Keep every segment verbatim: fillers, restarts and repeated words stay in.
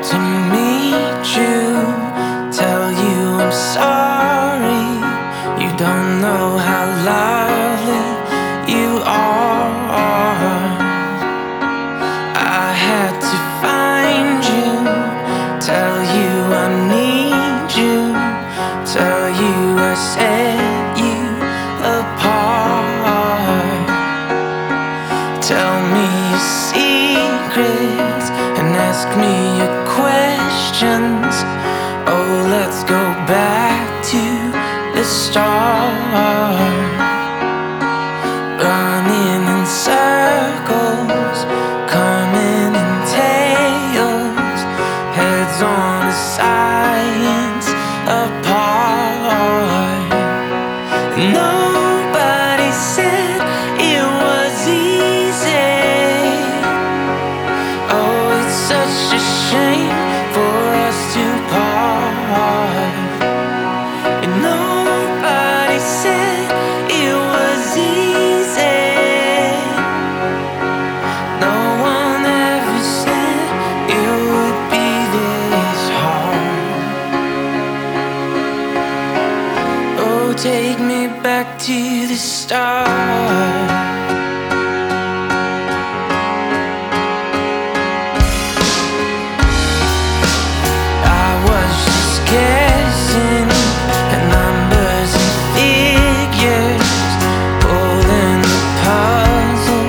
to meet you, tell you I'm sorry. You don't know how lovely you are. I had to find you, tell you I need you, tell you I set you apart. Tell me your secrets and ask me your questions. Oh, let's go back to the start. Running in circles, coming in tails, heads on a science apart. Nobody said it was easy. Oh, it's such a shame for us to part. And nobody said it was easy. No one ever said it would be this hard. Oh, take me back to the start. Guessing at numbers and figures, pulling the puzzle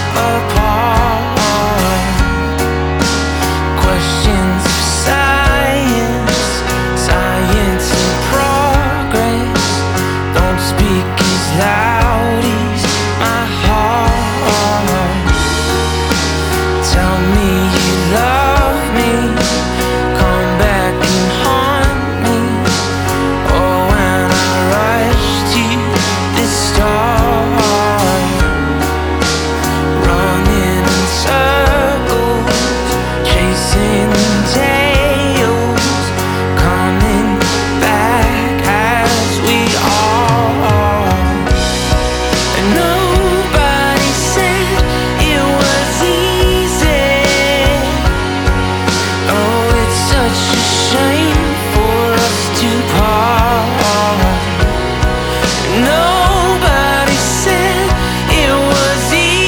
apart. Questions of science, science in progress, don't speak as loud as my heart. Tell me you love me, come back and haunt me. Oh, when I rush to the start, running in circles, chasing tails, coming back as we are. And nobody said it was easy. Oh, it's such a shame for us to part. Nobody said it was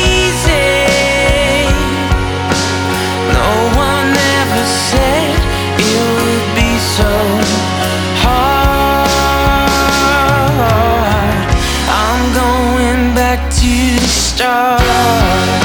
easy. No one ever said it would be so hard. I'm going back to the start.